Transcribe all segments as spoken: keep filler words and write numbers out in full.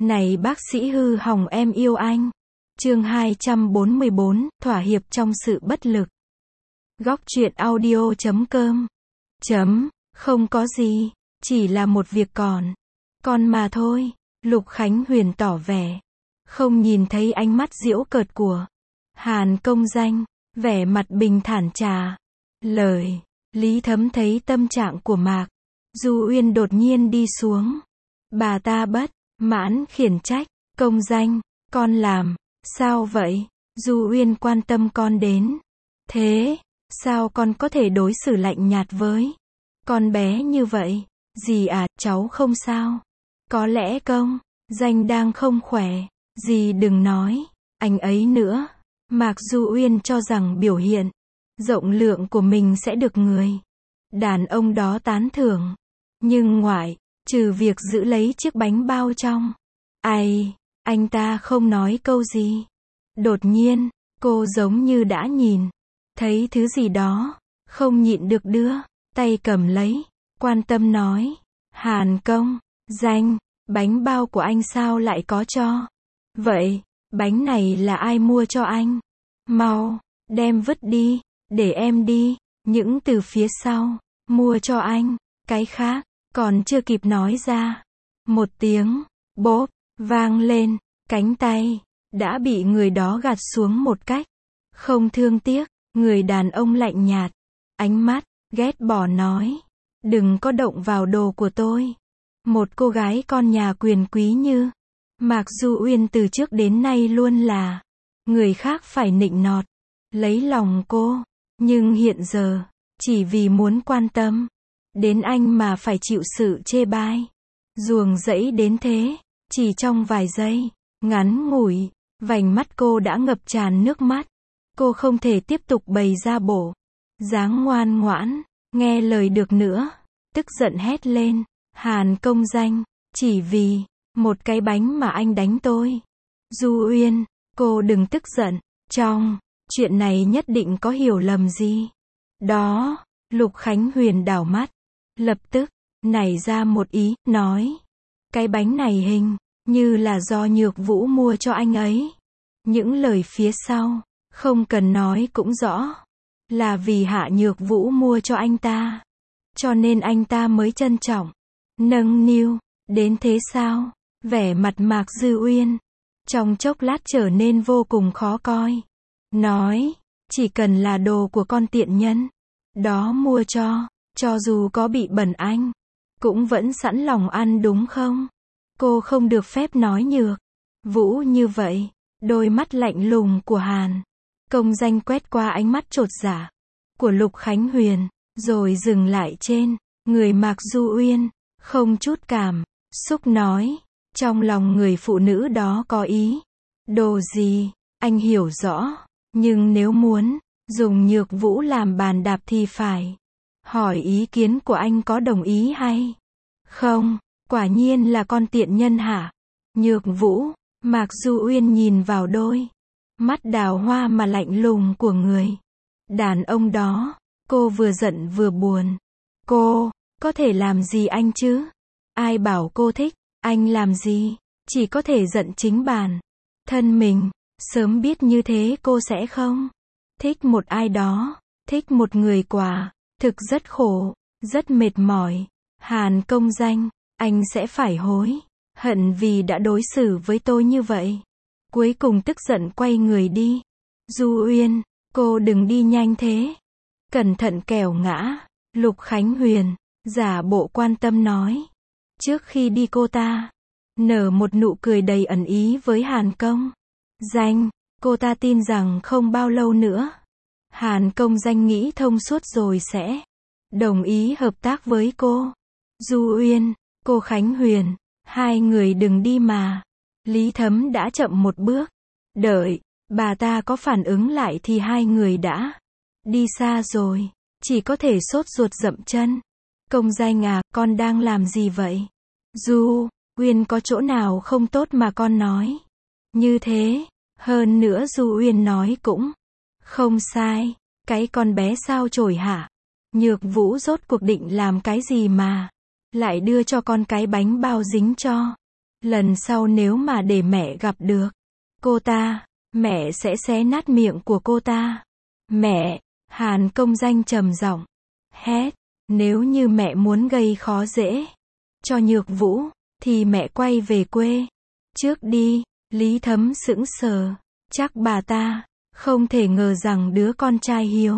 Này bác sĩ hư hỏng em yêu anh. Chương hai trăm bốn mươi bốn, thỏa hiệp trong sự bất lực. Góc truyện audio chấm com. Chấm, không có gì, chỉ là một việc còn. Còn mà thôi, Lục Khánh Huyền tỏ vẻ. Không nhìn thấy ánh mắt giễu cợt của Hàn Công Danh, vẻ mặt bình thản trà. Lời, Lý Thấm thấy tâm trạng của Mạc Du Uyên đột nhiên đi xuống. Bà ta bất mãn khiển trách, Công Danh, con làm sao vậy? Du Uyên quan tâm con đến thế, sao con có thể đối xử lạnh nhạt với con bé như vậy? Dì à, cháu không sao. Có lẽ Công Danh đang không khỏe. Dì đừng nói anh ấy nữa. Mạc Du Uyên cho rằng biểu hiện rộng lượng của mình sẽ được người đàn ông đó tán thưởng. Nhưng ngoại trừ việc giữ lấy chiếc bánh bao trong ai, anh ta không nói câu gì. Đột nhiên, cô giống như đã nhìn thấy thứ gì đó, không nhịn được đưa tay cầm lấy, quan tâm nói, Hàn Công Danh, bánh bao của anh sao lại có cho? Vậy, bánh này là ai mua cho anh? Mau, đem vứt đi, để em đi. Những từ phía sau, mua cho anh, cái khác, còn chưa kịp nói ra. Một tiếng, bốp, vang lên, cánh tay, đã bị người đó gạt xuống một cách không thương tiếc. Người đàn ông lạnh nhạt, ánh mắt, ghét bỏ nói, đừng có động vào đồ của tôi. Một cô gái con nhà quyền quý như Mạc Du Uyên từ trước đến nay luôn là người khác phải nịnh nọt, lấy lòng cô. Nhưng hiện giờ, chỉ vì muốn quan tâm đến anh mà phải chịu sự chê bai, ruồng rẫy đến thế. Chỉ trong vài giây ngắn ngủi, vành mắt cô đã ngập tràn nước mắt. Cô không thể tiếp tục bày ra bộ dáng ngoan ngoãn, nghe lời được nữa. Tức giận hét lên, Hàn Công Danh, chỉ vì một cái bánh mà anh đánh tôi. Du Uyên, cô đừng tức giận, trong chuyện này nhất định có hiểu lầm gì đó. Lục Khánh Huyền đảo mắt, lập tức nảy ra một ý, nói, cái bánh này hình như là do Nhược Vũ mua cho anh ấy. Những lời phía sau, không cần nói cũng rõ, là vì Hạ Nhược Vũ mua cho anh ta, cho nên anh ta mới trân trọng, nâng niu, đến thế sao? Vẻ mặt Mạc Du Uyên trong chốc lát trở nên vô cùng khó coi. Nói, chỉ cần là đồ của con tiện nhân đó mua cho, cho dù có bị bẩn anh cũng vẫn sẵn lòng ăn đúng không? Cô không được phép nói Nhược Vũ như vậy. Đôi mắt lạnh lùng của Hàn Công Danh quét qua ánh mắt chột dạ của Lục Khánh Huyền, rồi dừng lại trên người Mạc Du Uyên, không chút cảm xúc nói, trong lòng người phụ nữ đó có ý đồ gì, anh hiểu rõ, nhưng nếu muốn dùng Nhược Vũ làm bàn đạp thì phải hỏi ý kiến của anh có đồng ý hay không. Quả nhiên là con tiện nhân hả? Nhược Vũ. Mạc Du Uyên nhìn vào đôi mắt đào hoa mà lạnh lùng của người đàn ông đó. Cô vừa giận vừa buồn. Cô có thể làm gì anh chứ? Ai bảo cô thích anh làm gì? Chỉ có thể giận chính bản thân mình. Sớm biết như thế cô sẽ không thích một ai đó. Thích một người quả thực rất khổ, rất mệt mỏi. Hàn Công Danh, anh sẽ phải hối hận vì đã đối xử với tôi như vậy. Cuối cùng tức giận quay người đi. Du Uyên, cô đừng đi nhanh thế, cẩn thận kẻo ngã. Lục Khánh Huyền giả bộ quan tâm nói. Trước khi đi cô ta nở một nụ cười đầy ẩn ý với Hàn Công Danh. Cô ta tin rằng không bao lâu nữa Hàn Công Danh nghĩ thông suốt rồi sẽ đồng ý hợp tác với cô. Du Uyên, cô Khánh Huyền, hai người đừng đi mà. Lý Thấm đã chậm một bước. Đợi bà ta có phản ứng lại thì hai người đã đi xa rồi. Chỉ có thể sốt ruột dậm chân. Công Danh à, con đang làm gì vậy? Du Uyên có chỗ nào không tốt mà con nói như thế? Hơn nữa Du Uyên nói cũng không sai. Cái con bé sao chổi hả? Nhược Vũ rốt cuộc định làm cái gì mà lại đưa cho con cái bánh bao dính cho Lần sau nếu mà để mẹ gặp được cô ta, mẹ sẽ xé nát miệng của cô ta. Mẹ, Hàn Công Danh trầm giọng hét, nếu như mẹ muốn gây khó dễ cho Nhược Vũ, thì mẹ quay về quê trước đi. Lý Thấm sững sờ, chắc bà ta không thể ngờ rằng đứa con trai hiếu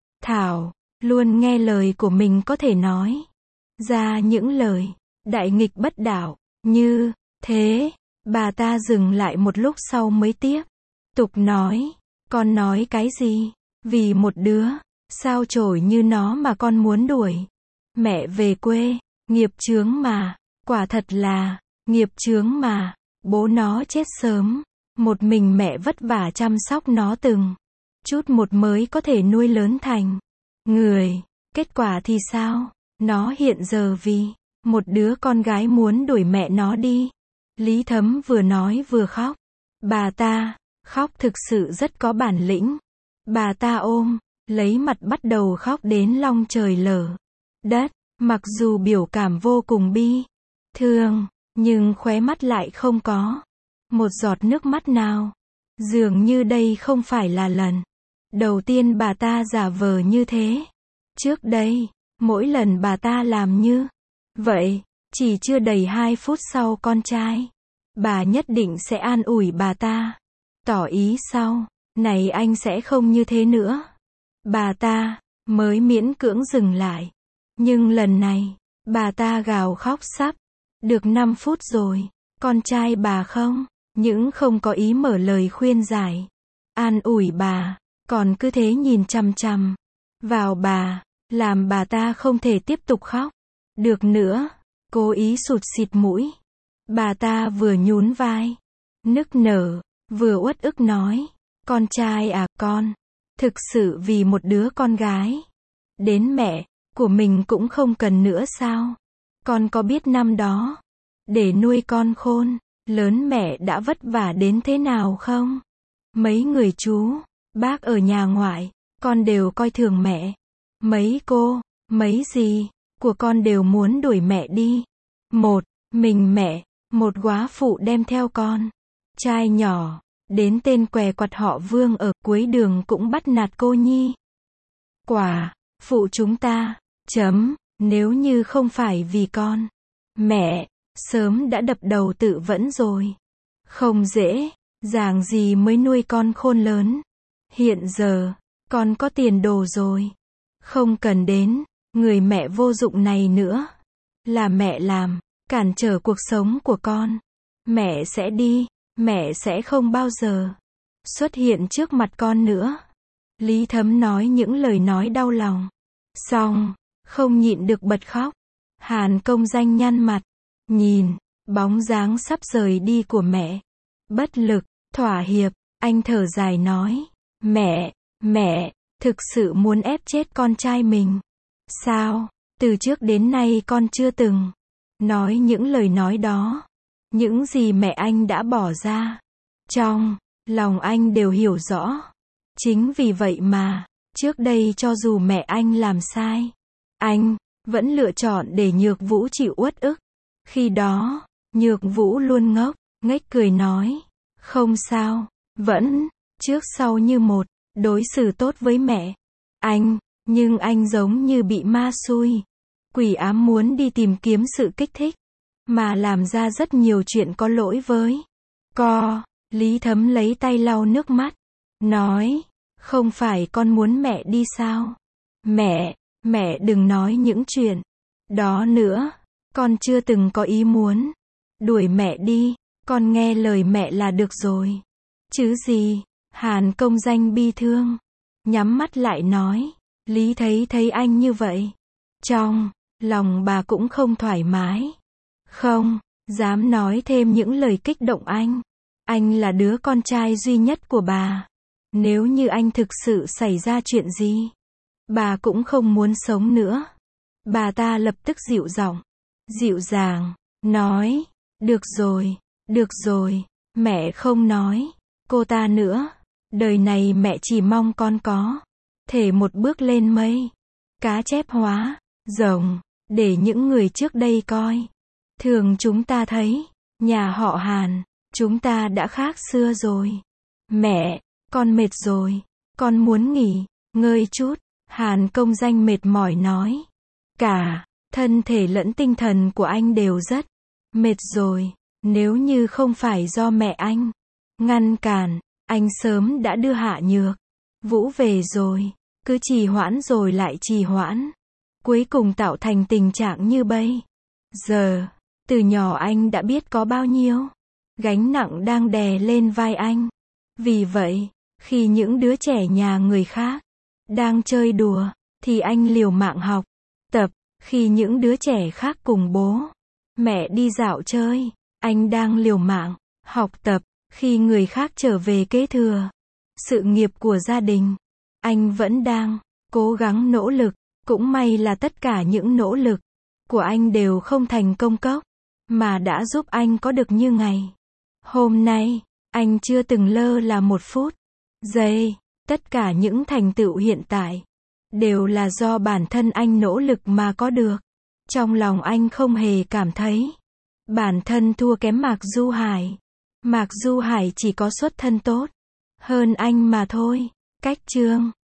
thảo luôn nghe lời của mình có thể nói ra những lời đại nghịch bất đạo như thế. Bà ta dừng lại một lúc sau mới tiếp tục nói, con nói cái gì? Vì một đứa sao chổi như nó mà con muốn đuổi mẹ về quê? Nghiệp chướng mà, quả thật là nghiệp chướng mà. Bố nó chết sớm, một mình mẹ vất vả chăm sóc nó từng chút một mới có thể nuôi lớn thành người. Kết quả thì sao? Nó hiện giờ vì một đứa con gái muốn đuổi mẹ nó đi. Lý Thấm vừa nói vừa khóc. Bà ta khóc thực sự rất có bản lĩnh. Bà ta ôm lấy mặt bắt đầu khóc đến long trời lở đất. Mặc dù biểu cảm vô cùng bi thương, nhưng khóe mắt lại không có một giọt nước mắt nào. Dường như đây không phải là lần đầu tiên bà ta giả vờ như thế. Trước đây, mỗi lần bà ta làm như vậy, chỉ chưa đầy hai phút sau con trai bà nhất định sẽ an ủi bà ta, tỏ ý sau này anh sẽ không như thế nữa. Bà ta mới miễn cưỡng dừng lại. Nhưng lần này, bà ta gào khóc sắp được năm phút rồi. Con trai bà không những không có ý mở lời khuyên giải, an ủi bà, còn cứ thế nhìn chằm chằm vào bà, làm bà ta không thể tiếp tục khóc được nữa. Cố ý sụt xịt mũi. Bà ta vừa nhún vai, nức nở, vừa uất ức nói, con trai à, con thực sự vì một đứa con gái đến mẹ của mình cũng không cần nữa sao? Con có biết năm đó để nuôi con khôn lớn mẹ đã vất vả đến thế nào không? Mấy người chú bác ở nhà ngoại, con đều coi thường mẹ. Mấy cô, mấy dì của con đều muốn đuổi mẹ đi. Một mình mẹ, một góa phụ đem theo con trai nhỏ, đến tên què quặt họ Vương ở cuối đường cũng bắt nạt cô nhi. Quả phụ chúng ta, chấm, nếu như không phải vì con, mẹ sớm đã đập đầu tự vẫn rồi. Không dễ dàng gì mới nuôi con khôn lớn. Hiện giờ, con có tiền đồ rồi, không cần đến người mẹ vô dụng này nữa. Là mẹ làm cản trở cuộc sống của con. Mẹ sẽ đi, mẹ sẽ không bao giờ xuất hiện trước mặt con nữa. Lý Thấm nói những lời nói đau lòng, xong, không nhịn được bật khóc. Hàn Công Danh nhăn mặt, nhìn bóng dáng sắp rời đi của mẹ, bất lực, thỏa hiệp. Anh thở dài nói, mẹ, mẹ, thực sự muốn ép chết con trai mình. Sao, từ trước đến nay con chưa từng nói những lời nói đó. Những gì mẹ anh đã bỏ ra, trong lòng anh đều hiểu rõ. Chính vì vậy mà, trước đây cho dù mẹ anh làm sai, anh vẫn lựa chọn để Nhược Vũ chịu uất ức. Khi đó, Nhược Vũ luôn ngốc nghếch cười nói, không sao, vẫn trước sau như một, đối xử tốt với mẹ anh. Nhưng anh giống như bị ma xui, quỷ ám muốn đi tìm kiếm sự kích thích, mà làm ra rất nhiều chuyện có lỗi với co. Lý Thấm lấy tay lau nước mắt, nói, không phải con muốn mẹ đi sao? Mẹ, mẹ đừng nói những chuyện đó nữa. Con chưa từng có ý muốn đuổi mẹ đi, con nghe lời mẹ là được rồi. Chứ gì? Hàn Công Danh bi thương, nhắm mắt lại nói. Lý thấy thấy anh như vậy, trong lòng bà cũng không thoải mái, không dám nói thêm những lời kích động anh. Anh là đứa con trai duy nhất của bà. Nếu như anh thực sự xảy ra chuyện gì, bà cũng không muốn sống nữa. Bà ta lập tức dịu giọng, dịu dàng, nói, được rồi, được rồi, mẹ không nói cô ta nữa. Đời này mẹ chỉ mong con có thể một bước lên mây, cá chép hóa rồng, để những người trước đây coi thường chúng ta thấy Nhà họ Hàn, chúng ta đã khác xưa rồi. Mẹ, con mệt rồi. Con muốn nghỉ, ngơi chút. Hàn công danh mệt mỏi nói. Cả, thân thể lẫn tinh thần của anh đều rất mệt rồi. Nếu như không phải do mẹ anh ngăn cản, anh sớm đã đưa Hạ Nhược Vũ về rồi. Cứ trì hoãn rồi lại trì hoãn. Cuối cùng tạo thành tình trạng như bây giờ. Từ nhỏ anh đã biết có bao nhiêu gánh nặng đang đè lên vai anh. Vì vậy, khi những đứa trẻ nhà người khác đang chơi đùa, thì anh liều mạng học tập. Khi những đứa trẻ khác cùng bố mẹ đi dạo chơi, anh đang liều mạng học tập. Khi người khác trở về kế thừa sự nghiệp của gia đình, anh vẫn đang cố gắng nỗ lực. Cũng may là tất cả những nỗ lực của anh đều không thành công cốc, mà đã giúp anh có được như ngày hôm nay. Anh chưa từng lơ là một phút giây. Tất cả những thành tựu hiện tại đều là do bản thân anh nỗ lực mà có được. Trong lòng anh không hề cảm thấy bản thân thua kém Mạc Du Hải. Mạc Du Hải chỉ có xuất thân tốt hơn anh mà thôi. Cách chương